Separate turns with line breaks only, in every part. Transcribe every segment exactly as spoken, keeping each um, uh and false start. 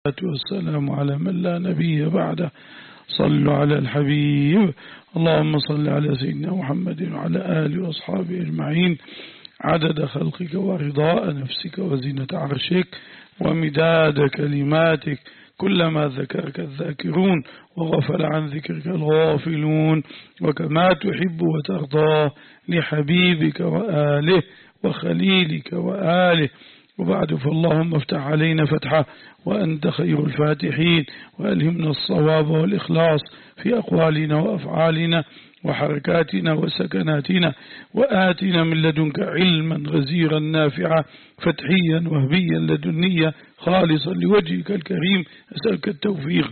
والسلام على من لا نبي بعده. صلوا على الحبيب. اللهم صل على سيدنا محمد وعلى آله وأصحابه أجمعين عدد خلقك ورضاء نفسك وزينة عرشك ومداد كلماتك، كلما ذكرك الذاكرون وغفل عن ذكرك الغافلون، وكما تحب وترضى لحبيبك وآله وخليلك وآله. وبعد، فاللهم افتح علينا فتحة وأنت خير الفاتحين، وألهمنا الصواب والإخلاص في أقوالنا وأفعالنا وحركاتنا وسكناتنا، وآتنا من لدنك علما غزيرا نافعا فتحيا وهبيا لدنيا خالصا لوجهك الكريم. أسألك التوفيق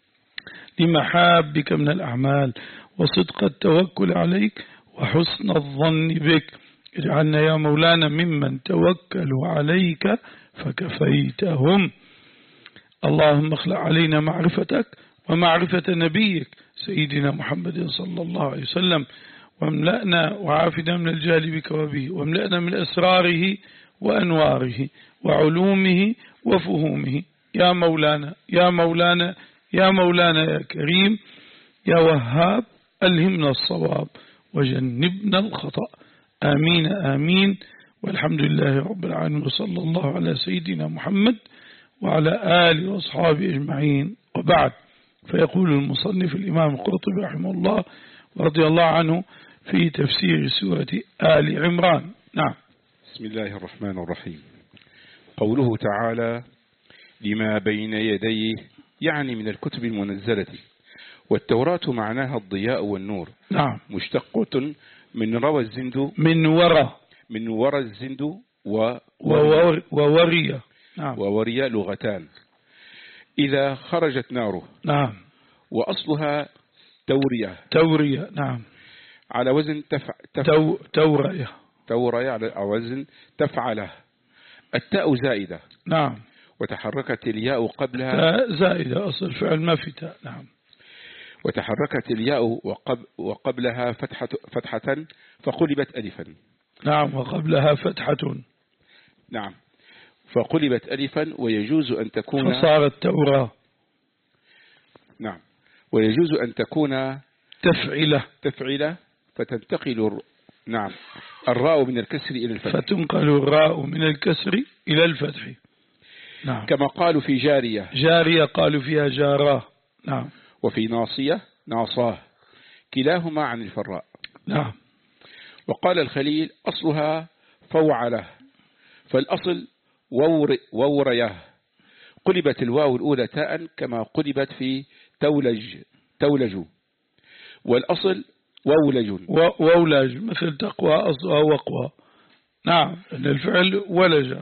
لمحابك من الأعمال وصدق التوكل عليك وحسن الظن بك. اجعلنا يا مولانا ممن توكلوا عليك فكفيتهم. اللهم اخلع علينا معرفتك ومعرفة نبيك سيدنا محمد صلى الله عليه وسلم، واملأنا وعافنا من الجهل بك وبه، واملأنا من أسراره وأنواره وعلومه وفهومه. يا مولانا يا مولانا يا مولانا يا كريم يا وهاب، ألهمنا الصواب وجنبنا الخطأ. آمين آمين. والحمد لله رب العالمين، وصلى الله على سيدنا محمد وعلى آله وأصحابه أجمعين. وبعد، فيقول المصنف الإمام القرطبي رحمه الله ورضي الله عنه في تفسير سورة آل عمران. نعم.
بسم الله الرحمن الرحيم. قوله تعالى: لما بين يديه، يعني من الكتب المنزلة. والتوراة معناها الضياء والنور.
نعم.
مشتقة من روى الزند،
من ورى
من ورى الزند و
وورية. نعم.
وورية لغتان. إذا خرجت ناره.
نعم.
وأصلها تورية.
تورية. نعم.
على وزن تفع... تفع...
تو... تورية.
تورية على وزن تفعله. التاء زائدة.
نعم.
وتحركت الياء قبلها.
تاء زائدة، أصل فعل ما في تاء. نعم.
وتحركت الياء وقب... وقبلها فتحة... فتحة فقلبت ألفا.
نعم. وقبلها فتحة.
نعم. فقلبت ألفا، ويجوز أن تكون
فصارت توراة.
نعم. ويجوز أن تكون
تفعلة.
تفعلة فتنتقل. نعم. الراء من الكسر إلى الفتح.
فتنقل الراء من الكسر إلى الفتح. نعم.
كما قالوا في جارية.
جارية قالوا فيها جاراه. نعم.
وفي ناصية ناصاه، كلاهما عن الفراء.
نعم.
وقال الخليل: أصلها فوعله، فالأصل وور ووريه. قلبت الواو الأولى تاء كما قلبت في تولج تولج، والأصل وولج.
وولج مثل تقوى أصلها وقوى. نعم. إن الفعل ولج.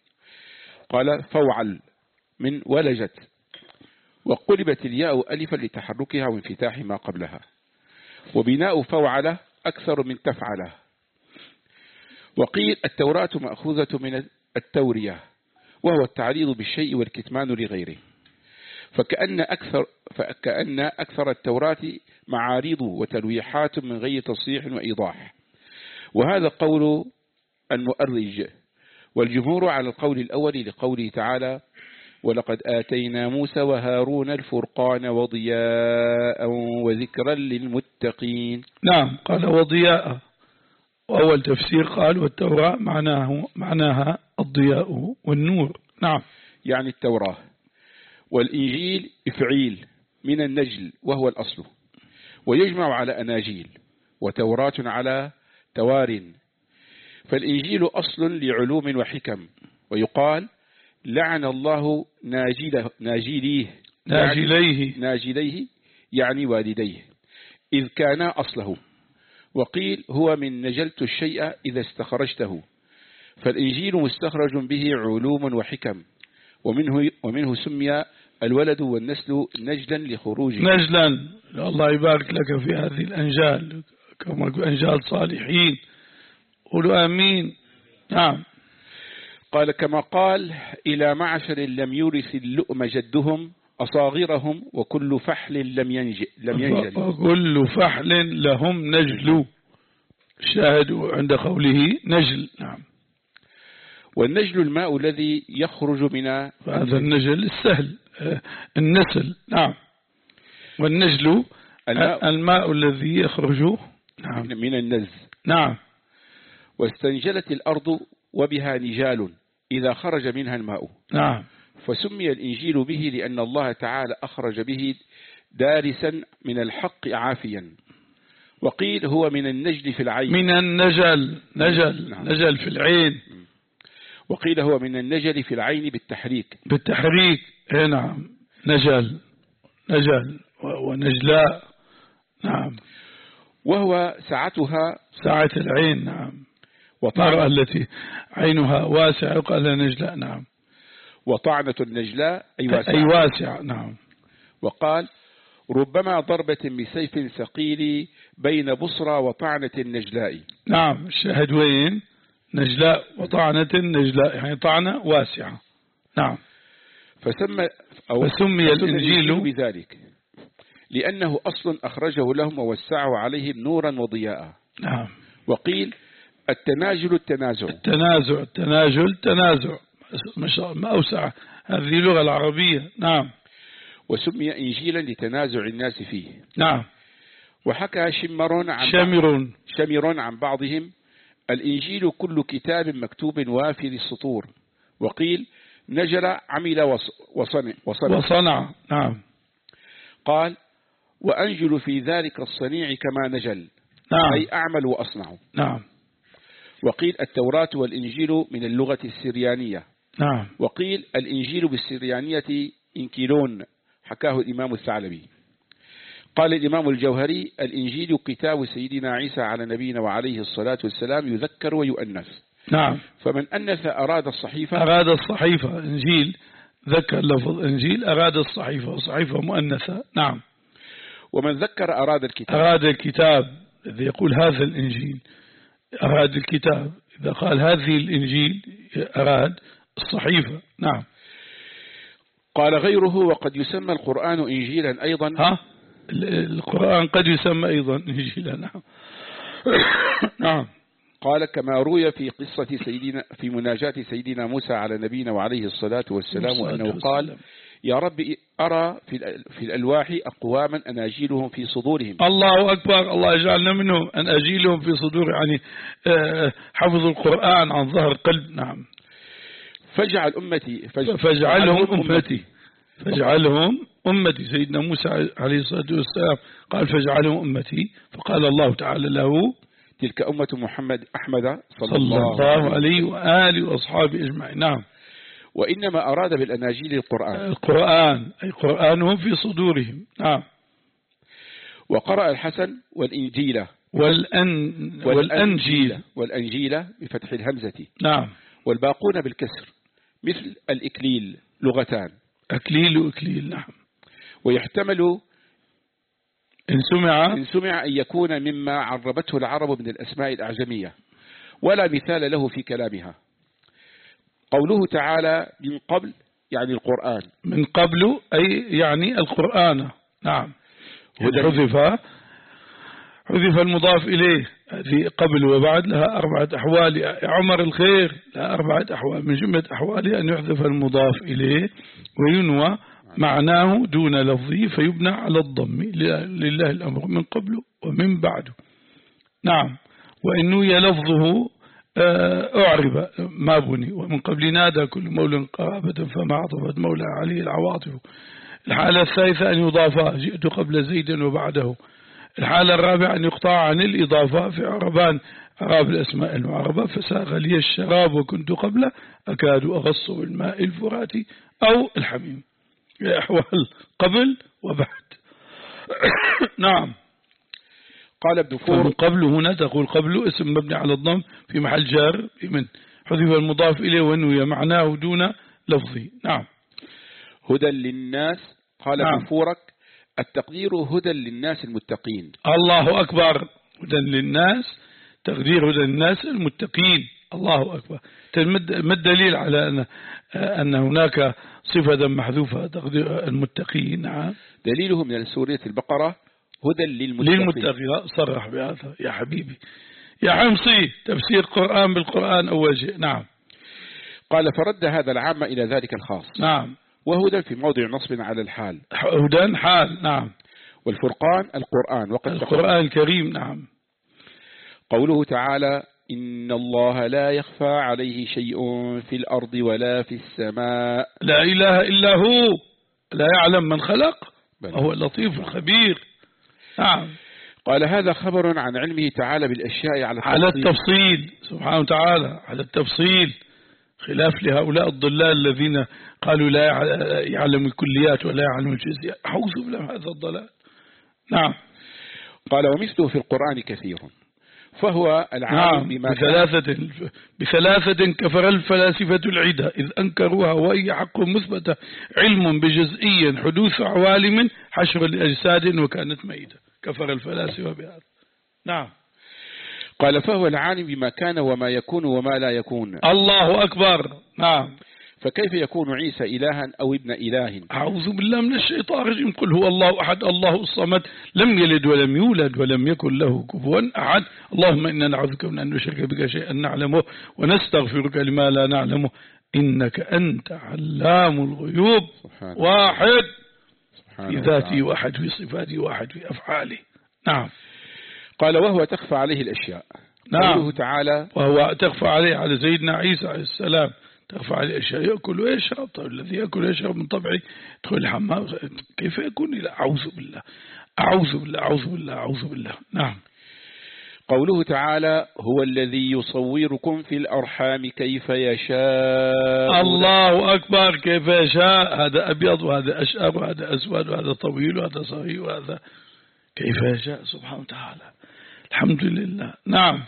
قال فوعل من ولجت. وقلبت الياء ألفا لتحركها وانفتاح ما قبلها. وبناء فوعله أكثر من تفعله. وقيل التوراة مأخوذة من التورية، وهو التعريض بالشيء والكتمان لغيره. فكأن أكثر, فكأن أكثر التوراة معارض وتلويحات من غير تصريح وإيضاح. وهذا قول المؤرج، والجمهور على القول الأول لقوله تعالى: ولقد آتينا موسى وهارون الفرقان وضياء وذكرا للمتقين.
نعم. قال وضياء، وأول تفسير قال والتوراة معناه معناها الضياء والنور. نعم.
يعني التوراة. والإنجيل إفعيل من النجل وهو الأصل، ويجمع على أناجيل، وتوراة على توار. فالإنجيل أصل لعلوم وحكم. ويقال: لعن الله ناجله ناجليه
ناجليه
ناجليه يعني والديه، إذ كان أصله. وقيل هو من نجلت الشيء إذا استخرجته. فالإنجيل مستخرج به علوم وحكم، ومنه, ومنه سمي الولد والنسل نجلا لخروجه.
نجلا. الله يبارك لك في هذه الأنجال، كما أنجال صالحين. قولوا آمين. نعم.
قال: كما قال: إلى معشر لم يورث اللؤم جدهم أصاغرهم، وكل فحل لم ينجل لم ينجل
وكل فحل لهم نجل. شاهدوا عند قوله نجل. نعم.
والنجل الماء الذي يخرج من
هذا النجل السهل النسل. نعم. والنجل الماء, الماء الذي يخرج نعم
من النز.
نعم.
واستنجلت الأرض وبها نجال إذا خرج منها الماء.
نعم.
فسمي الإنجيل به لأن الله تعالى أخرج به دارسا من الحق عافيا. وقيل هو من النجل في العين.
من النجل نجل
نعم.
نجل في العين.
وقيل هو من النجل في العين بالتحريك.
بالتحريك. اي نعم. نجل نجل ونجلاء. نعم.
وهو سعتها
سعة العين. نعم. المرأة التي عينها واسعة يقال نجلاء. نعم.
وطعنة النجلاء أي واسعة.
أي واسعة. نعم.
وقال ربما ضربة بسيف ثقيل بين بصرى وطعنة النجلاء.
نعم. الشاهد وين؟ نجلاء وطعنة النجلاء، يعني طعنة واسعة. نعم.
فسمى أو
فسمي الإنجيل
بذلك لأنه أصل أخرجه لهم ووسعه عليهم نورا وضياء.
نعم.
وقيل التناجل التنازع.
التنازع التناجل تنازع ما أوسع هذه اللغة العربية. نعم.
وسمي إنجيلا لتنازع الناس فيه.
نعم.
وحكى شمر عن
شمر
شمر عن بعضهم الإنجيل كل كتاب مكتوب وافي السطور. وقيل نجل عمل وصنع, وصنع.
وصنع. نعم.
قال وأنجل في ذلك الصنيع كما نجل.
نعم.
أي أعمل وأصنع.
نعم.
وقيل التوراة والإنجيل من اللغة السريانية.
نعم.
وقيل الإنجيل بالسريانية إنكيلون حكاه الإمام الثعلبي. قال الإمام الجوهري الإنجيل كتاب سيدنا عيسى على نبينا وعليه الصلاة والسلام يذكر ويؤنث.
نعم.
فمن أنث أراد الصحيفة.
أراد الصحيفة. إنجيل ذكر لفظ إنجيل أراد الصحيفة وصحيفة مؤنثة. نعم.
ومن ذكر أراد الكتاب.
أراد الكتاب إذا يقول هذا الإنجيل أراد الكتاب، إذا قال هذه الإنجيل أراد الصحيفة. نعم.
قال غيره وقد يسمى القرآن إنجيلا أيضا.
ها القرآن قد يسمى أيضا إنجيلا. نعم. نعم.
قال كما روي في قصة سيدنا في مناجاة سيدنا موسى على نبينا وعليه الصلاة والسلام أنه قال يا رب أرى في الألواح أقواما أناجيلهم في صدورهم.
الله أكبر. الله يجعلنا منهم أناجيلهم في صدور، يعني حفظ القرآن عن ظهر قلب. نعم.
فاجعل أمتي
فاجعلهم أمتي فاجعلهم أمتي. سيدنا موسى عليه الصلاة والسلام قال فاجعلهم أمتي، فقال الله تعالى له
تلك أمة محمد أحمد
صلى الله عليه وآله وأصحابه أجمعين. نعم.
وإنما أراد بالأناجيل القرآن
القرآن أي قرآنهم في صدورهم. نعم.
وقرأ الحسن والإنجيل
والأن والأنجيل
والأنجيل بفتح الهمزة.
نعم.
والباقون بالكسر مثل الإكليل لغتان.
أكليل وإكليل. نعم.
ويحتمل
إن سمع
إن سمع أن يكون مما عربته العرب من الأسماء الأعجمية ولا مثال له في كلامها. قوله تعالى من قبل يعني القرآن.
من قبل أي يعني القرآن. نعم. حذف حذف المضاف إليه. هذه قبل وبعد لها أربعة أحوال. عمر الخير لها أربعة أحوال، من جملة أحواله أن يحذف المضاف إليه وينوى معناه دون لفظه فيبنى على الضم. لله الأمر من قبل ومن بعده. نعم. وإن نوي لفظه أعرب ما بني. ومن قبل نادى كل مولى قرابة فما عطفت مولى عليه العواطف. الحالة الثالثة أن يضافا جئت قبل زيد وبعده. الحالة الرابعة أن يقطع عن الإضافة في عربان عرب الأسماء المعربة فساغ لي الشراب وكنت قبل أكاد أغص بالماء الفراتي أو الحميم. أحوال قبل وبعد. نعم.
قال ابن فور
قبل هنا تقول قبل اسم مبني على الضم في محل جار من حذف المضاف إليه ونوي معناه دون لفظه. نعم.
هدى للناس. قال
نعم.
ابن فورك التقدير هدى للناس المتقين.
الله أكبر. هدى للناس تقدير هدى للناس المتقين. الله أكبر. ما الدليل على أن أن هناك صفة محذوفة تقدير المتقين؟ نعم.
دليله من سورة البقرة هدى للمتقين.
للمتقين. صرح بهذا يا حبيبي يا حمصي. تفسير قرآن بالقرآن أول شيء. نعم.
قال فرد هذا العام إلى ذلك الخاص.
نعم.
وهدى في موضع نصب على الحال.
هدى حال. نعم.
والفرقان القرآن وقد
القرآن الكريم. نعم.
قوله تعالى إن الله لا يخفى عليه شيء في الأرض ولا في السماء.
لا إله إلا هو لا يعلم من خلق وهو اللطيف الخبير. نعم.
قال هذا خبر عن علمه تعالى بالأشياء على التفصيل,
على التفصيل سبحانه وتعالى، على التفصيل، خلاف لهؤلاء الضلال الذين قالوا لا يعلم الكليات ولا يعلم الجزئيات. أعوذ بالله هذا الضلال. نعم.
قال ومثله في القرآن كثير فهو العالم
نعم.
بما
بثلاثة, بثلاثة كفر الفلاسفة العدة إذ أنكروها وهي حق مثبتة علم بجزئي حدوث عوالم حشر الأجساد وكانت ميتة. كفر الفلاسفة بهذا. نعم.
قال فهو العالم بما كان وما يكون وما لا يكون.
الله أكبر. نعم.
فكيف يكون عيسى إلها أو ابن إله؟
أعوذ بالله من الشيطان الرجيم. قل هو الله أحد الله الصمد لم يلد ولم يولد ولم يكن له كفوا أحد. اللهم إنا نعوذ بك من أن نشرك بك شيئا نعلمه ونستغفرك لما لا نعلمه إنك أنت علام الغيوب. واحد في ذاتي واحد في صفاتي واحد في أفعالي. نعم.
قال وهو تخفى عليه الأشياء.
نعم.
قوله تعالى
وهو تخفى عليه على سيدنا عيسى عليه السلام تخفى عليه أشياء يأكل ويشرب. طيب الذي يأكل ويشرب من طبعه يدخل الحمام كيف يكون إلى أعوذ بالله أعوذ بالله أعوذ بالله أعوذ بالله. نعم.
قوله تعالى هو الذي يصوركم في الأرحام كيف يشاء.
الله أكبر. كيف يشاء. هذا أبيض وهذا أشقر وهذا أسود وهذا طويل وهذا صغير وهذا كيف يشاء سبحانه وتعالى. الحمد لله. نعم.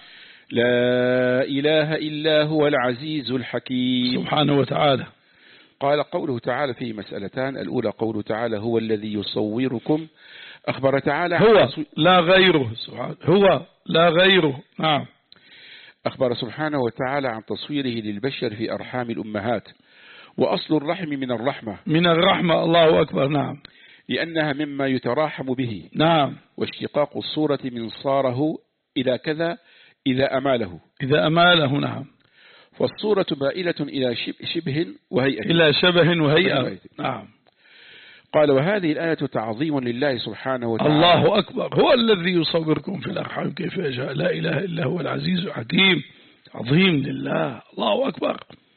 لا إله إلا هو العزيز الحكيم
سبحانه وتعالى.
قال قوله تعالى فيه مسألتان. الأولى قوله تعالى هو الذي يصوركم. أخبر تعالى
هو لا غيره سبحانه. هو لا غيره. نعم.
أخبر سبحانه وتعالى عن تصويره للبشر في أرحام الأمهات وأصل الرحم من الرحمة.
من الرحمة. الله أكبر. نعم.
لأنها مما يتراحم به.
نعم.
واشتقاق الصورة من صاره إلى كذا إذا أماله.
إذا أماله. نعم.
فالصورة مائلة إلى شبه وهيئة.
إلى شبه وهيئة. نعم.
قال وهذه الآية تعظيم لله سبحانه وتعالى.
الله أكبر. هو الذي يصوركم في الأرحام كيف يشاء لا إله إلا هو العزيز الحكيم. عظيم لله. الله أكبر.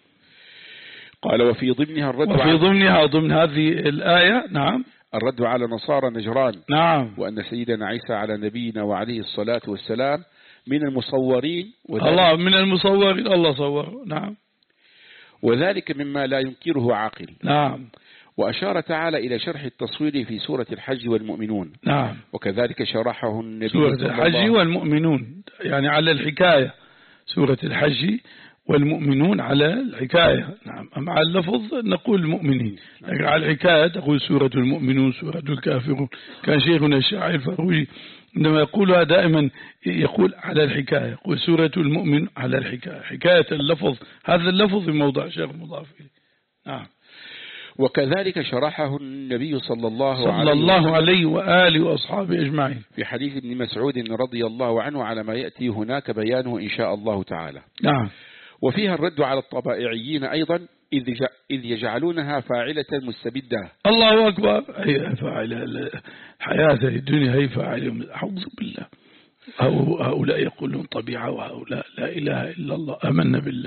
قال وفي ضمنها الرد
وفي ضمنها ضمن هذه الآية. نعم.
الرد على نصارى نجران.
نعم.
وأن سيدنا عيسى على نبينا وعليه الصلاة والسلام من المصورين.
الله من المصورين. الله صور. نعم.
وذلك مما لا ينكره عاقل.
نعم.
وأشار تعالى إلى شرح التصوير في سورة الحج والمؤمنون.
نعم.
وكذلك شرحه النبي
سورة الحج والمؤمنون يعني على الحكاية. سورة الحج والمؤمنون على الحكاية. نعم. مع اللفظ نقول المؤمنين لكن على الحكاية تقول سورة المؤمنون سورة الكافرون. كان شيخنا الشاعر الفروجي عندما يقولها دائما يقول على الحكاية. يقول سورة المؤمن على الحكاية. حكاية اللفظ هذا اللفظ موضع شيخ مضاف إليه. نعم.
وكذلك شرحه النبي صلى الله,
صلى
عليه,
الله عليه وآله وأصحابه أجمعين
في حديث ابن مسعود رضي الله عنه على ما يأتي هناك بيانه إن شاء الله تعالى.
نعم.
وفيها الرد على الطبائعيين أيضا إذ يجعلونها فاعلة مستبدة.
الله أكبر. هي فاعلة حياة الدنيا هي فاعلة. أعوذ بالله. هؤلاء يقولون طبيعة وهؤلاء لا إله إلا الله آمنا بالله.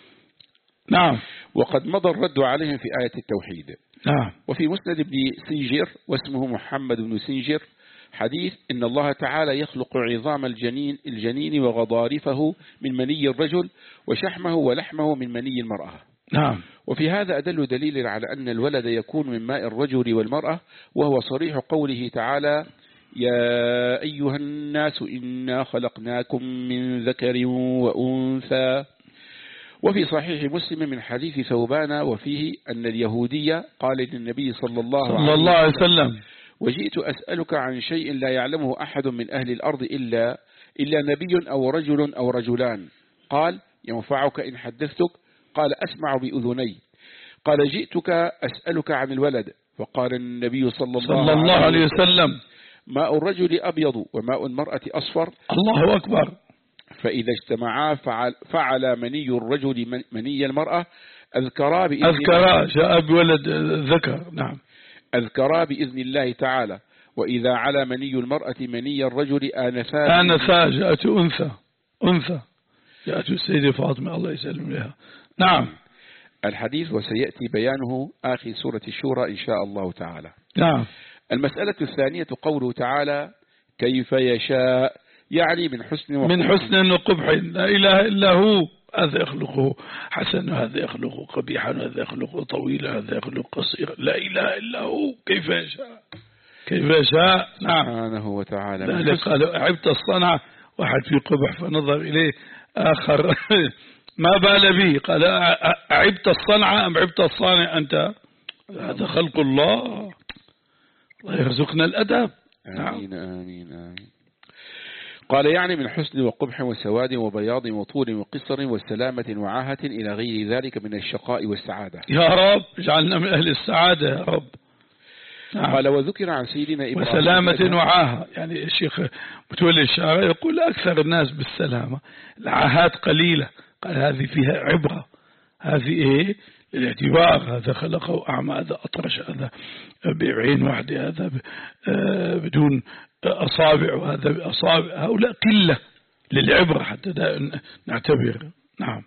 نعم.
وقد مضى الرد عليهم في آية التوحيد.
نعم.
وفي مسند ابن سنجر واسمه محمد بن سنجر حديث إن الله تعالى يخلق عظام الجنين الجنين وغضارفه من مني الرجل وشحمه ولحمه من مني المرأة.
نعم.
وفي هذا أدل دليل على أن الولد يكون من ماء الرجل والمرأة وهو صريح قوله تعالى يا أيها الناس إنا خلقناكم من ذكر وأنثى. وفي صحيح مسلم من حديث ثوبان وفيه أن اليهودية قال للنبي صلى الله,
صلى الله عليه وسلم
وجئت أسألك عن شيء لا يعلمه أحد من أهل الأرض إلا, إلا نبي أو رجل أو رجلان. قال ينفعك إن حدثتك؟ قال أسمع بأذني. قال جئتك أسألك عن الولد. فقال النبي صلى الله,
صلى الله عليه وسلم
ماء الرجل أبيض وماء المرأة أصفر.
الله أكبر.
فإذا اجتمعا فعل, فعل مني الرجل مني المرأة أذكرا بإذن
أذكرا جاء بولد ذكر. نعم.
أذكرا بإذن الله تعالى. وإذا على مني المرأة مني الرجل آنفا
آنفا جاءت أنثى أنثى جاءت السيدة فاطمة الله يسلم لها. نعم.
الحديث وسيأتي بيانه آخر سورة الشورى إن شاء الله تعالى.
نعم.
المسألة الثانية قوله تعالى كيف يشاء، يعني من حسن وقبح.
من حسن وقبح لا إله إلا هو، هذا يخلقه حسن وهذا يخلقه قبيحا وهذا يخلقه طويلا وهذا يخلقه قصيرا، لا إله إلا هو كيف يشاء كيف يشاء. نعم.
سبحانه وتعالى.
ذلك قال عبت الصنعة، واحد في قبح فنظر إليه آخر ما بال به، قال عبت الصنعة أم عبت الصانع أنت؟ هذا خلق الله، الله يرزقنا الأدب.
آمين آمين آمين. قال يعني من حسن وقبح وسواد وبياض وطول وقصر وسلامة وعاهة إلى غير ذلك من الشقاء والسعادة.
يا رب اجعلنا من أهل السعادة يا رب. نعم.
قال وذكر عن سيدنا إبراهيم
وسلامة وعاهة، يعني الشيخ متولي الشاعر يقول أكثر الناس بالسلامة، العاهات قليلة، قال هذه فيها عبرة، هذه إيه الاعتبار، هذا خلقه أعمى، هذا أطرش، هذا بعين واحدة، هذا بدون أصابع وهذا بأصابع، هؤلاء قلة للعبرة حتى نعتبر. نعم.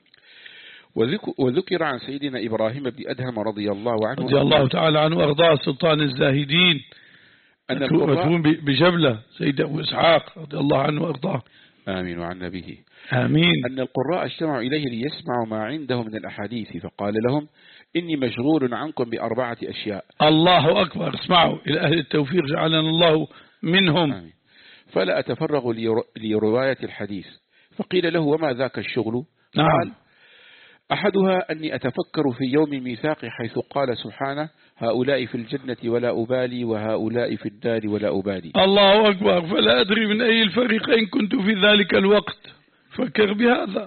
وذكر عن سيدنا إبراهيم بن أدهم رضي الله عنه
رضي الله تعالى عنه وأرضاه سلطان الزاهدين أن مدفون بجبلة سيد أبو إسحاق رضي الله عنه وأرضاه.
آمين وعن نبيه.
آمين.
أن القراء اجتمعوا إليه ليسمعوا ما عنده من الأحاديث، فقال لهم إني مشغول عنكم بأربعة أشياء.
الله أكبر، اسمعوا إلى أهل التوفيق جعلنا الله منهم.
آمين. فلا أتفرغ لرواية الحديث. فقيل له وما ذاك الشغل؟
نعم.
قال أحدها أني أتفكر في يوم الميثاق حيث قال سبحانه هؤلاء في الجنة ولا أبالي وهؤلاء في الدار ولا أبالي.
الله أكبر. فلا أدري من أي الفريقين كنت في ذلك الوقت، فكر بهذا.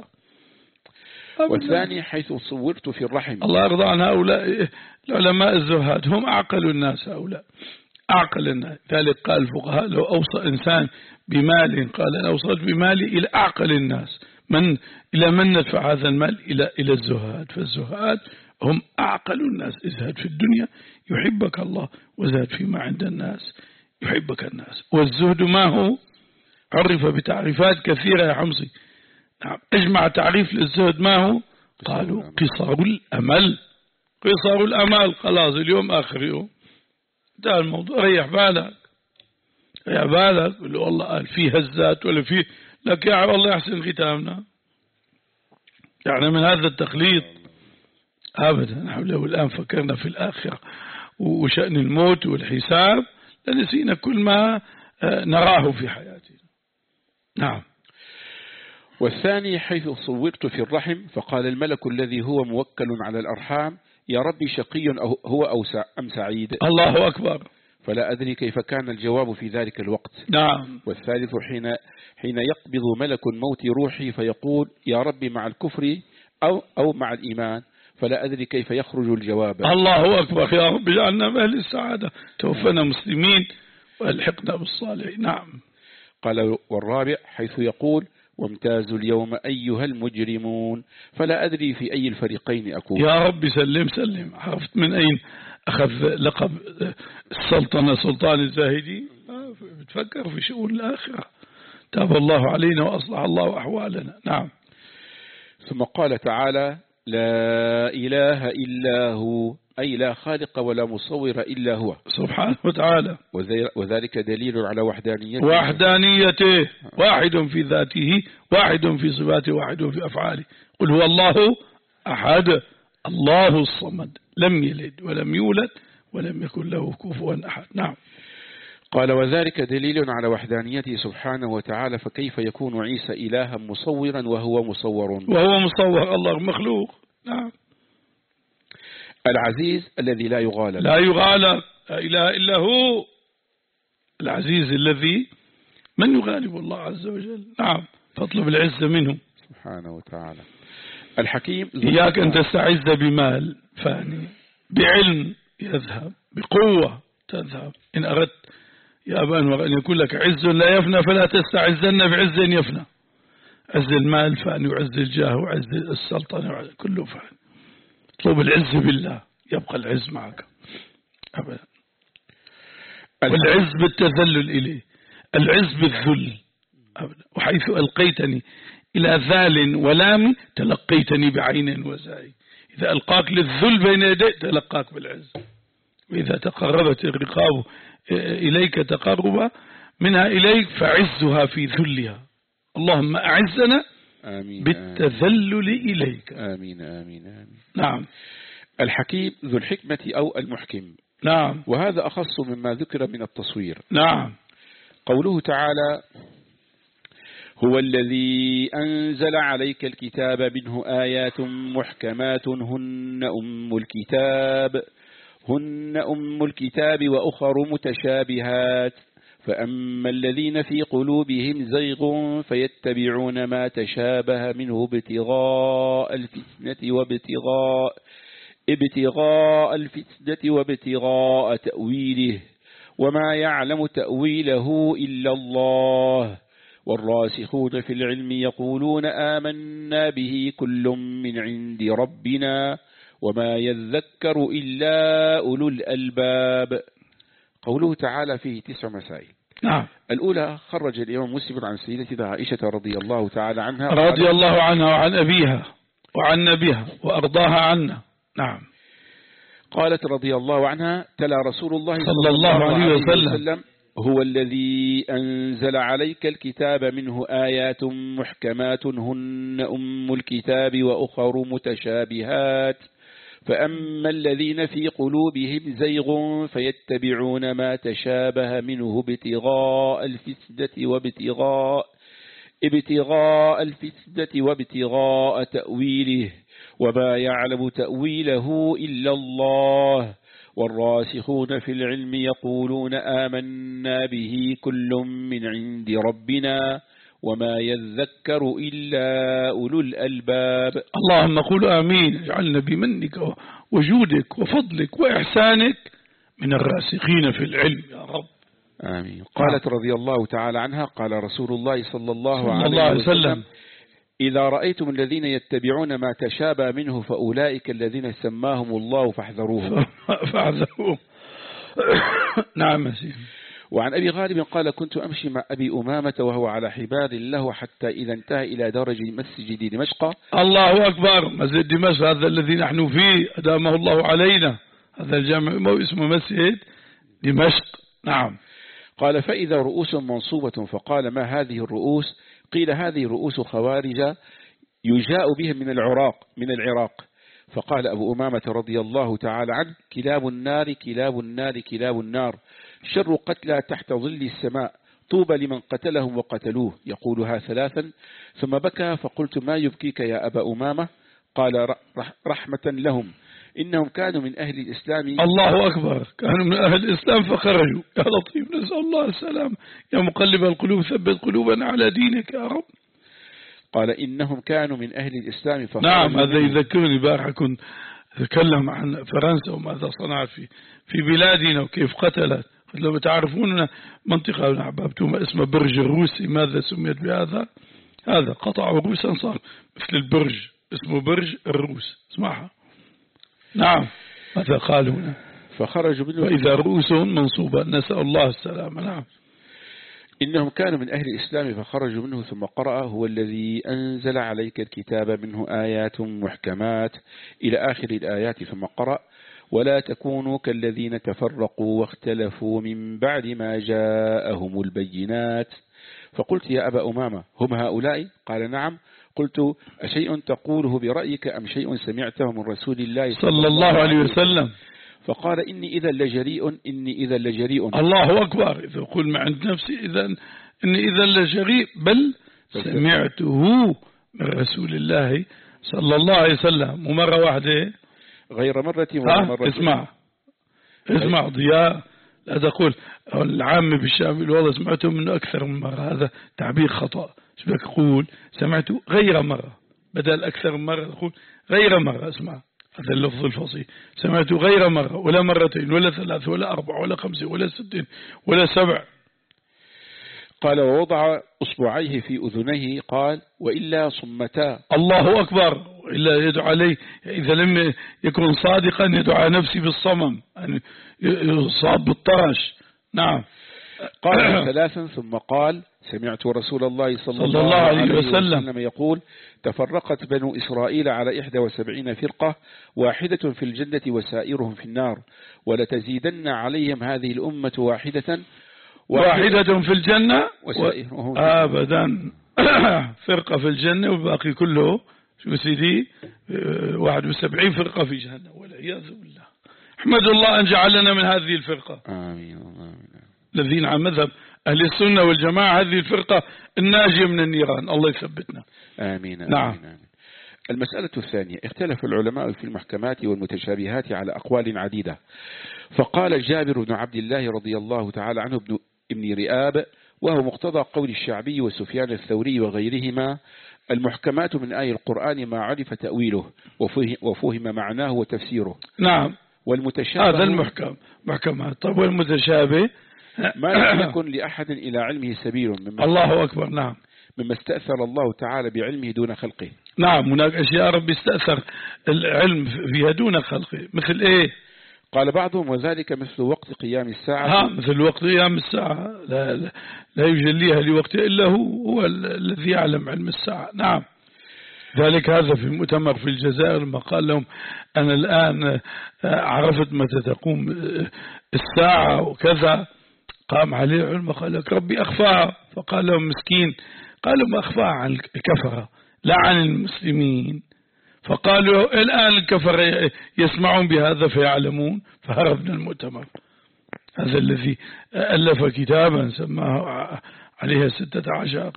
والثاني حيث صورت في الرحم.
الله يرضى عن هؤلاء العلماء الزهاد، هم أعقل الناس، هؤلاء أعقل الناس. ذلك قال الفقهاء لو أوصى إنسان بمال، قال أنا أوصلت بمالي إلى أعقل الناس، من إلى من ندفع هذا المال؟ إلى إلى الزهاد. فالزهاد هم أعقل الناس. ازهد في الدنيا يحبك الله، وزهد فيما عند الناس يحبك الناس. والزهد ما هو؟ عرف بتعريفات كثيرة يا حمصي. اجمع تعريف للزهد ما هو؟ قالوا قصار الأمل. قصار الأمل، خلاص اليوم آخر يوم، ده الموضوع، ريح بالك ريح بالك. والله قال فيه هزات ولا فيه لك يا الله يحسن ختامنا، يعني من هذا التخليط أبدا. نحن لو الآن فكرنا في الآخرة وشأن الموت والحساب لنسينا كل ما نراه في حياتنا. نعم.
والثاني حيث صورت في الرحم، فقال الملك الذي هو موكل على الأرحام يا ربي شقي هو أو أم سعيد؟
الله أكبر.
فلا أدري كيف كان الجواب في ذلك الوقت.
نعم.
والثالث حين حين يقبض ملك الموت روحي فيقول يا ربي مع الكفر أو أو مع الإيمان، فلا أدري كيف يخرج الجواب.
الله أكبر. يا رب اجعلنا من أهل السعادة، توفنا مسلمين والحقنا بالصالحين. نعم.
قال والرابع حيث يقول وامتازوا اليوم أيها المجرمون، فلا أدري في أي الفريقين أكون.
يا رب سلم سلم. عرفت من أين أخذ لقب السلطنة سلطان الزاهدين؟ بتفكر في شؤون الآخرة. تاب الله علينا وأصلح الله أحوالنا. نعم.
ثم قال تعالى لا إله إلا هو، أي لا خالق ولا مصور إلا هو
سبحانه وتعالى،
وذلك دليل على وحدانيته
وحدانيته، واحد في ذاته، واحد في صفاته، واحد في أفعاله. قل هو الله أحد الله الصمد لم يلد ولم يولد ولم يكن له كفوا أحد. نعم.
قال وذلك دليل على وحدانيته سبحانه وتعالى، فكيف يكون عيسى إلها مصورا وهو مصور؟
وهو مصور، الله مخلوق. نعم.
العزيز الذي لا يغالب،
لا يغالب، لا إله إلا هو العزيز الذي من يغالب الله عز وجل. نعم. فاطلب العزة منه
سبحانه وتعالى. الحكيم
إياك أن تستعز بمال فاني، بعلم يذهب، بقوة تذهب. إن أردت يا أبا أنور أن يكون لك عز لا يفنى فلا تستعزن بعز يفنى. عز المال فاني، وعز الجاه، وعز السلطنة، كله فاني. اطلب العز بالله يبقى العز معك أبدا. والعز بالتذلل إليه، العز بالذل أبدا. وحيث ألقيتني إلى ذال ولام تلقيتني بعين وزاي. إذا ألقاك للذل بين يديك تلقاك بالعز، وإذا تقربت الرقاب إليك تقربا منها إليك فعزها في ذلها. اللهم أعزنا
آمين
بالتذلل إليك.
آمين آمين آمين.
نعم.
الحكيم ذو الحكمة أو المحكم.
نعم.
وهذا أخص مما ذكر من التصوير.
نعم.
قوله تعالى هو الذي أنزل عليك الكتاب منه آيات محكمات هن أم الكتاب هن أم الكتاب وأخر متشابهات فأما الذين في قلوبهم زيغ فيتبعون ما تشابه منه ابتغاء الفتنة وابتغاء ابتغاء الفتنة وابتغاء تأويله وما يعلم تأويله إلا الله والراسخون في العلم يقولون آمنا به كل من عند ربنا وما يذكر إلا أولو الألباب. قوله تعالى فيه تسع مسائل.
نعم.
الأولى خرج الإمام مسلم عن سيدتنا عائشة رضي الله تعالى عنها
رضي الله عنها وعن أبيها وعن نبيها وأرضاها عنا. نعم.
قالت رضي الله عنها تلا رسول الله
صلى الله عليه وسلم,
وسلم هو الذي أنزل عليك الكتاب منه آيات محكمات هن أم الكتاب وأخر متشابهات فأما الذين في قلوبهم زيغ فيتبعون ما تشابه منه ابتغاء الفتنة وابتغاء ابتغاء الفتنة وابتغاء تأويله وما يعلم تأويله إلا الله والراسخون في العلم يقولون آمنا به كل من عند ربنا وما يذكر إلا أولو الألباب.
اللهم قل آمين. اجعلنا بمنك وجودك وفضلك وإحسانك من الراسخين في العلم يا رب.
آمين. قالت رضي الله تعالى عنها قال رسول الله صلى الله,
صلى
عليه,
الله عليه وسلم,
وسلم إذا رأيتم الذين يتبعون ما تشابه منه فأولئك الذين سماهم الله فاحذروهم
فاحذروهم. نعم.
وعن أبي غالب قال كنت أمشي مع أبي أمامة وهو على حبال له حتى إذا انتهى إلى درج مسجد دمشق.
الله أكبر. مسجد دمشق هذا الذي نحن فيه أدامه الله علينا، هذا الجامع اسمه مسجد دمشق. نعم.
قال فإذا رؤوس منصوبة فقال ما هذه الرؤوس؟ قيل هذه رؤوس خوارج يجاء بهم من العراق من العراق فقال أبو أمامة رضي الله تعالى عنه كلاب النار كلاب النار كلاب النار شر قتلى تحت ظل السماء طوبى لمن قتلهم وقتلوه يقولها ثلاثا ثم بكى فقلت ما يبكيك يا أبا أمامة؟ قال رحمة لهم إنهم كانوا من أهل الإسلام.
الله أكبر. كانوا من أهل الإسلام فخرجوا. يا لطيف نسأل الله السلام. يا مقلب القلوب ثبت قلوبنا على دينك يا رب.
قال إنهم كانوا من أهل الإسلام فخرجوا.
نعم. هذا يذكرني بارحة كنت أتكلم عن فرنسا وماذا صنعت في في بلادنا وكيف قتلت. قلت لهم تعرفون منطقة أحبابتم اسمها برج الروسي. ماذا سميت بهذا؟ هذا قطعوا روسا صار مثل البرج اسمه برج الروس. اسمعها. نعم. ماذا قالوا هنا؟
فخرجوا منه
وإذا رؤوسهم منصوبة نسأل الله السلامة. نعم.
إنهم كانوا من أهل الإسلام فخرجوا منه ثم قرأ هو الذي أنزل عليك الكتاب منه آيات محكمات إلى آخر الآيات ثم قرأ ولا تكونوا كالذين تفرقوا واختلفوا من بعد ما جاءهم البينات. فقلت يا أبا أمامة هم هؤلاء؟ قال نعم. قلت أشيء تقوله برأيك أم شيء سمعته من رسول الله
صلى الله عليه وسلم؟
فقال إني إذا لجريء إني إذا لجريء.
الله أكبر. إذا قل ما عند نفسي إذا إني إذا لجريء بل سمعته من رسول الله صلى الله عليه وسلم. ومرة واحدة
غير مرة ولا مرة.
اسمع اسمع ضياء لا تقول العام بالشام الوضع سمعته منه أكثر من مرة. هذا تعبير خطأ. شبك قول سمعته غير مرة بدل أكثر من مرة تقول غير مرة. اسمع هذا اللفظ الفصيح. سمعته غير مرة ولا مرتين ولا ثلاث ولا أربع ولا خمسة ولا ستين ولا سبع.
قال ووضع أصبعيه في أذنيه قال وإلا صمتا.
الله أكبر. إلا يدعو عليه إذا لم يكن صادقا يدعو على نفسه بالصمم يعني يصاب بالطرش. نعم.
قال ثلاثا ثم قال سمعت رسول الله صلى,
صلى
الله,
الله عليه
عليه
وسلم.
وسلم يقول تفرقت بنو إسرائيل على إحدى وسبعين فرقة واحدة في الجنة وسائرهم في النار ولتزيدن عليهم هذه الأمة واحدة
واحدة, واحدة في الجنة
وسائرهم
و... أبدا فرقة في الجنة والباقي كله شو سيدي واحد وسبعين فرقة في جهنم والعياذ بالله. احمد الله أن جعلنا من هذه الفرقة.
آمين. آمين.
الذين على مذهب أهل السنة والجماعة هذه الفرقة الناجية من النيران الله يثبتنا.
آمين. آمين.
نعم.
آمين. المسألة الثانية اختلف العلماء في المحكمات والمتشابهات على أقوال عديدة. فقال جابر بن عبد الله رضي الله تعالى عنه ابن, ابن رئاب وهو مقتضى قول الشعبي وسفيان الثوري وغيرهما المحكمات من آي القرآن ما عرف تأويله وفهم معناه وتفسيره.
نعم.
والمتشابه
هذا المحكم محكمات. طب والمتشابه
ما لم يكن لأحد إلى علمه سبيل مما
الله أكبر. نعم.
مما استأثر الله تعالى بعلمه دون خلقه.
نعم هناك أشياء رب استأثر العلم فيها دون خلقه مثل إيه؟
قال بعضهم وذلك مثل وقت قيام الساعة.
ها مثل وقت قيام الساعة لا, لا, لا يجليها لوقت إلا هو هو الذي يعلم علم الساعة. نعم. ذلك هذا في المؤتمر في الجزائر ما قال لهم أنا الآن عرفت متى تقوم الساعة وكذا قام عليه علم قال لك ربي أخفاها فقال لهم مسكين قالوا ما أخفاها عن الكفرة لا عن المسلمين فقالوا الآن الكفرة يسمعون بهذا فيعلمون فهرب من المؤتمر. هذا الذي ألف كتابا سماه عليها ستة عشر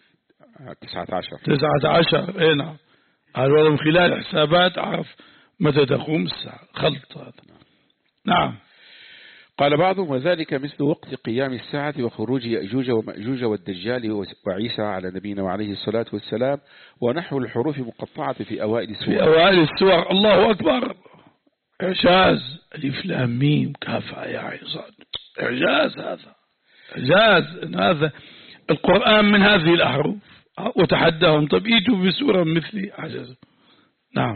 تسعة عشر
تسعة عشر اي نعم. هذا من خلال حسابات عرف متى تقوم الساعة خلط هذا. نعم.
قال بعضهم وذلك مثل وقت قيام الساعة وخروج يأجوج ومأجوج والدجال وعيسى على نبينا وعليه الصلاة والسلام ونحو الحروف مقطعة في أوائل السور.
في أوائل السور. الله أكبر. إعجاز ألف لام ميم كاف يا عين صاد. إعجاز هذا إعجاز إن هذا القرآن من هذه الأحرف وتحداهم طب ايتوا بسورة مثلي عجزوا. نعم.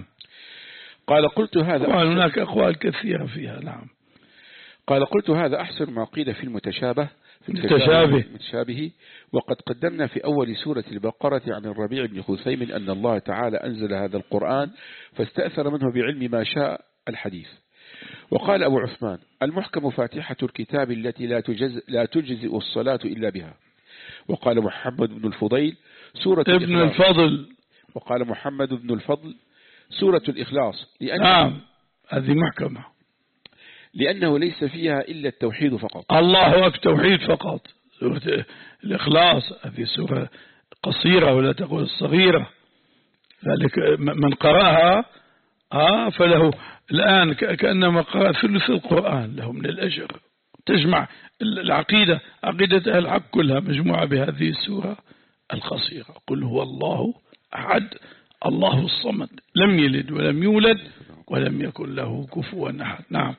قال قلت هذا
طبعا هناك أقوال كثيرة فيها. نعم.
قال قلت هذا أحسن ما قيل في المتشابه في
المتشابه
المتشابه وقد قدمنا في أول سورة البقرة عن الربيع بن خثيم أن الله تعالى أنزل هذا القرآن فاستأثر منه بعلم ما شاء الحديث. وقال أبو عثمان المحكم فاتحة الكتاب التي لا تجز لا تجزئ الصلاة إلا بها. وقال محمد بن الفضيل سورة
ابن الفضل.
وقال محمد بن الفضل سورة الإخلاص لأن
نعم هذه محكمة
لأنه ليس فيها إلا التوحيد فقط.
الله أكبر توحيد فقط. سورة الإخلاص هذه سورة قصيرة ولا تقول الصغيرة ذلك من قرأها آه فله الآن كأنما قرأ ثلث القرآن له من الأجر. تجمع العقيدة عقيدة أهل الحق كلها مجموعة بهذه السورة القصيرة. قل هو الله أحد الله الصمد لم يلد ولم يولد ولم يكن له كفوا أحد. نعم.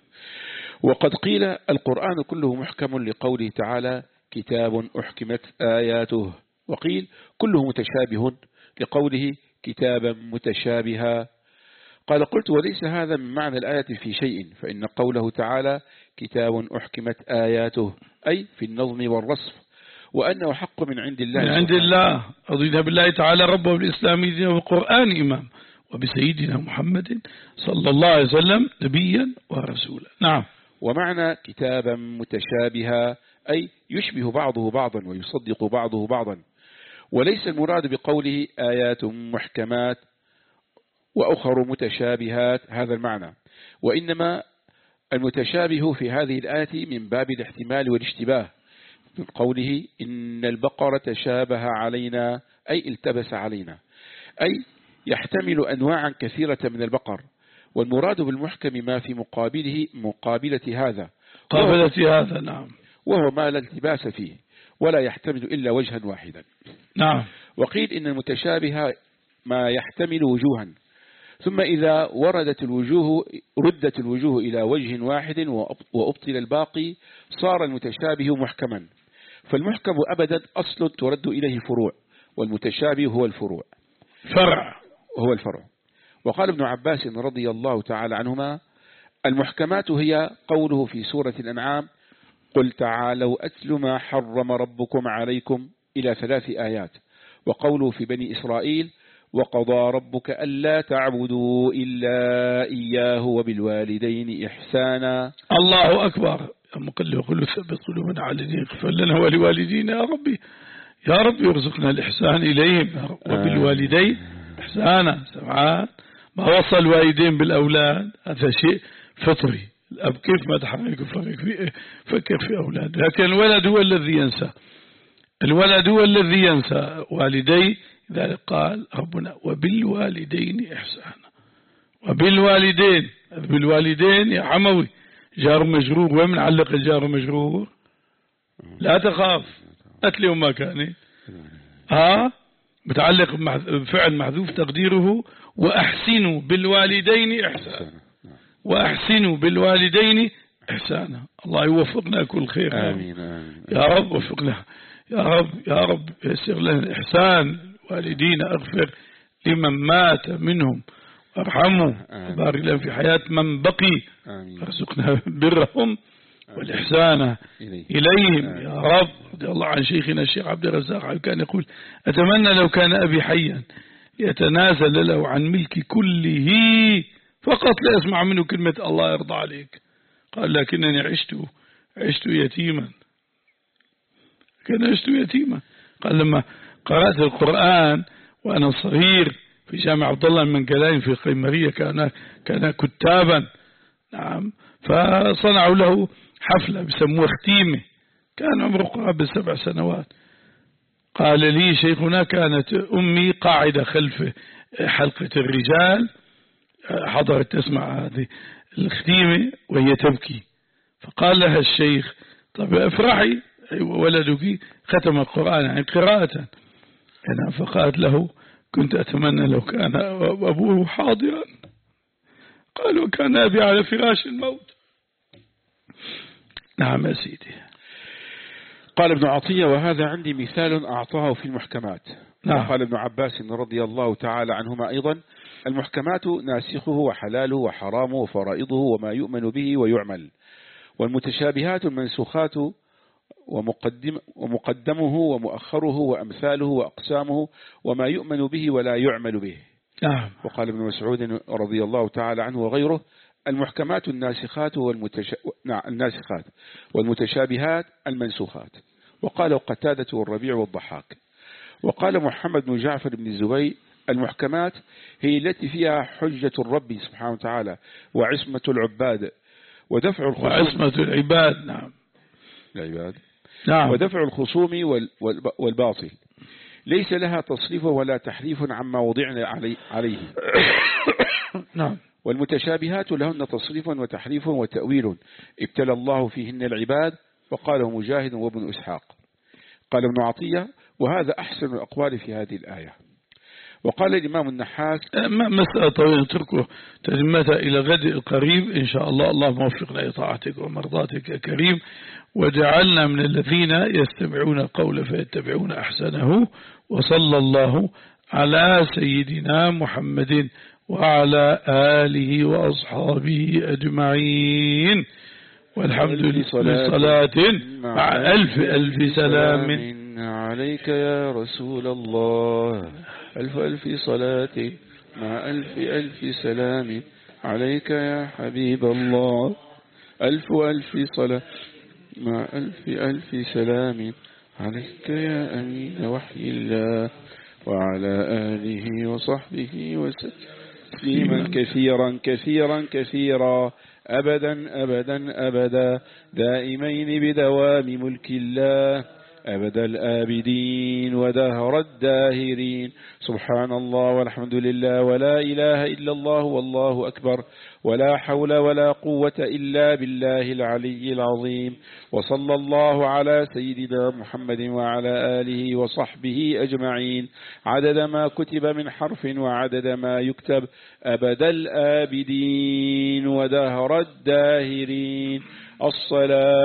وقد قيل القرآن كله محكم لقوله تعالى كتاب أحكمت آياته وقيل كله متشابه لقوله كتابا متشابها. قال قلت وليس هذا من معنى الآية في شيء فإن قوله تعالى كتاب أحكمت آياته أي في النظم والرصف وأنه حق من عند الله
من عند الله رضينا بالله تعالى ربه بالإسلام دينا والقرآن إمام وبسيدنا محمد صلى الله عليه وسلم نبيا ورسولا. نعم.
ومعنى كتابا متشابها أي يشبه بعضه بعضا ويصدق بعضه بعضا وليس المراد بقوله آيات محكمات وأخر متشابهات هذا المعنى وإنما المتشابه في هذه الآية من باب الاحتمال والاشتباه من قوله إن البقرة تشابه علينا أي التبس علينا أي يحتمل أنواعا كثيرة من البقر والمراد بالمحكم ما في مقابله مقابلة هذا
مقابلة هذا. نعم.
وهو ما لا التباس فيه ولا يحتمل إلا وجها واحدا.
نعم.
وقيل إن المتشابه ما يحتمل وجوها ثم إذا وردت الوجوه ردت الوجوه إلى وجه واحد وأبطل الباقي صار المتشابه محكما. فالمحكم أبدا أصل ترد إليه فروع والمتشابه هو الفروع
فرع
هو الفرع. وقال ابن عباس رضي الله تعالى عنهما: المحكمات هي قوله في سورة الأنعام: قل تعالوا أتل ما حرم ربكم عليكم إلى ثلاث آيات. وقوله في بني إسرائيل: وقضى ربك ألا تعبدوا إلا إياه وبالوالدين إحسانا.
الله أكبر. مقل وقل ثبت قلوبنا على دينك اغفر لنا ولوالدينا يا ربي، يا رب يرزقنا الإحسان إليهم، وبالوالدين إحسانا. سمعان ما وصل الوالدين بالأولاد هذا شيء فطري، الأب كيف ما تحرك فكر في أولاده، لكن الولد هو الذي ينسى، الولد هو الذي ينسى والديه. ذلك قال ربنا: وبالوالدين إحسانا. وبالوالدين، بالوالدين يا عموي جار مجرور، ومن علق الجار مجرور؟ لا تخاف، أتلي وما كان ها متعلق بفعل محذوف تقديره وأحسنوا بالوالدين إحسانا، وأحسنوا بالوالدين إحسانا. الله يوفقنا كل خير.
آمين آمين.
يا رب وفقنا يا رب، يا رب يسر لنا الإحسان والدينا، اغفر لمن مات منهم وارحمه، وبارك لهم في حياة من بقي، ارزقنا برهم والإحسان إليهم يا رب. رضي الله عن شيخنا الشيخ عبد الرزاق كان يقول: أتمنى لو كان أبي حيا يتنازل له عن ملك كله فقط لا أسمع منه كلمة الله يرضى عليك. قال: لكنني عشت عشت يتيما، كان عشت يتيما. قال: لما قرأت القرآن وأنا صغير في جامع عبد الله المنقلين في قيمرية، كان كان كتابا، نعم، فصنعوا له حفلة بسموه ختيمة، كان عمره قرابة سبع سنوات. قال لي شيخنا: كانت أمي قاعدة خلف حلقة الرجال، حضرت تسمع هذه الختيمة وهي تبكي، فقال لها الشيخ: طب افرحي، ولدك ختم القرآن يعني قراءة. فقالت له: كنت أتمنى لو كان أبوه حاضرا. قال: وكان أبي على فراش الموت. نعم يا سيدي.
قال ابن عطية: وهذا عندي مثال أعطاه في المحكمات.
نعم.
قال ابن عباس رضي الله تعالى عنهما أيضا: المحكمات ناسخه وحلاله وحرامه وفرائضه وما يؤمن به ويعمل، والمتشابهات المنسوخات ومقدم ومقدمه ومؤخره وأمثاله وأقسامه وما يؤمن به ولا يعمل به.
نعم.
وقال ابن مسعود رضي الله تعالى عنه وغيره: المحكمات الناسخات والمتش... الناسخات والمتشابهات المنسوخات. وقال قتادة والربيع والضحاك. وقال محمد بن جعفر بن الزبير: المحكمات هي التي فيها حجة الرب سبحانه وتعالى وعصمة العباد ودفع الخصوم
وعصمة العباد. نعم.
العباد.
نعم.
ودفع الخصوم وال... والباطل، ليس لها تصريف ولا تحريف عما وضعنا علي... عليه.
نعم.
والمتشابهات لهن تصريف وتحريف وتأويل ابتلى الله فيهن العباد. وقاله مجاهد وابن إسحاق. قال ابن عطية: وهذا أحسن الأقوال في هذه الآية. وقال الإمام النحاس:
مسألة طويلة نتركه تتمتها إلى غد القريب إن شاء الله. اللهم وفقنا لطاعتك ومرضاتك يا كريم، وجعلنا من الذين يستمعون القول فيتبعون أحسنه. وصلى الله على سيدنا محمد وعلى آله وأصحابه أجمعين، والحمد لله. صلاة مع ألف ألف سلام
عليك يا رسول الله. ألف ألف صلاة مع ألف ألف سلام عليك يا حبيب الله. ألف ألف صلاة مع ألف ألف سلام عليك يا أمين وحي الله وعلى آله وصحبه وسلم كثيرا كثيرا كثيرا أبدا أبدا أبدا دائمين بدوام ملك الله أبد الآبدين ودهر الداهرين. سبحان الله والحمد لله ولا إله إلا الله والله أكبر ولا حول ولا قوة إلا بالله العلي العظيم. وصلى الله على سيدنا محمد وعلى آله وصحبه أجمعين عدد ما كتب من حرف وعدد ما يكتب أبد الآبدين ودهر الداهرين.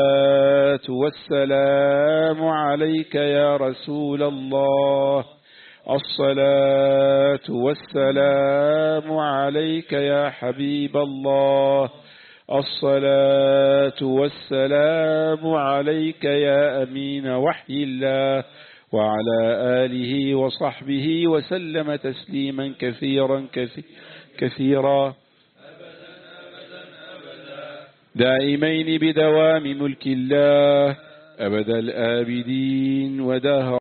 الصلاة والسلام عليك يا رسول الله الصلاة والسلام عليك يا حبيب الله. الصلاة والسلام عليك يا أمين وحي الله، وعلى آله وصحبه وسلم تسليما كثيرا كثيرا دائمين بدوام ملك الله أبد الآبدين ودهر.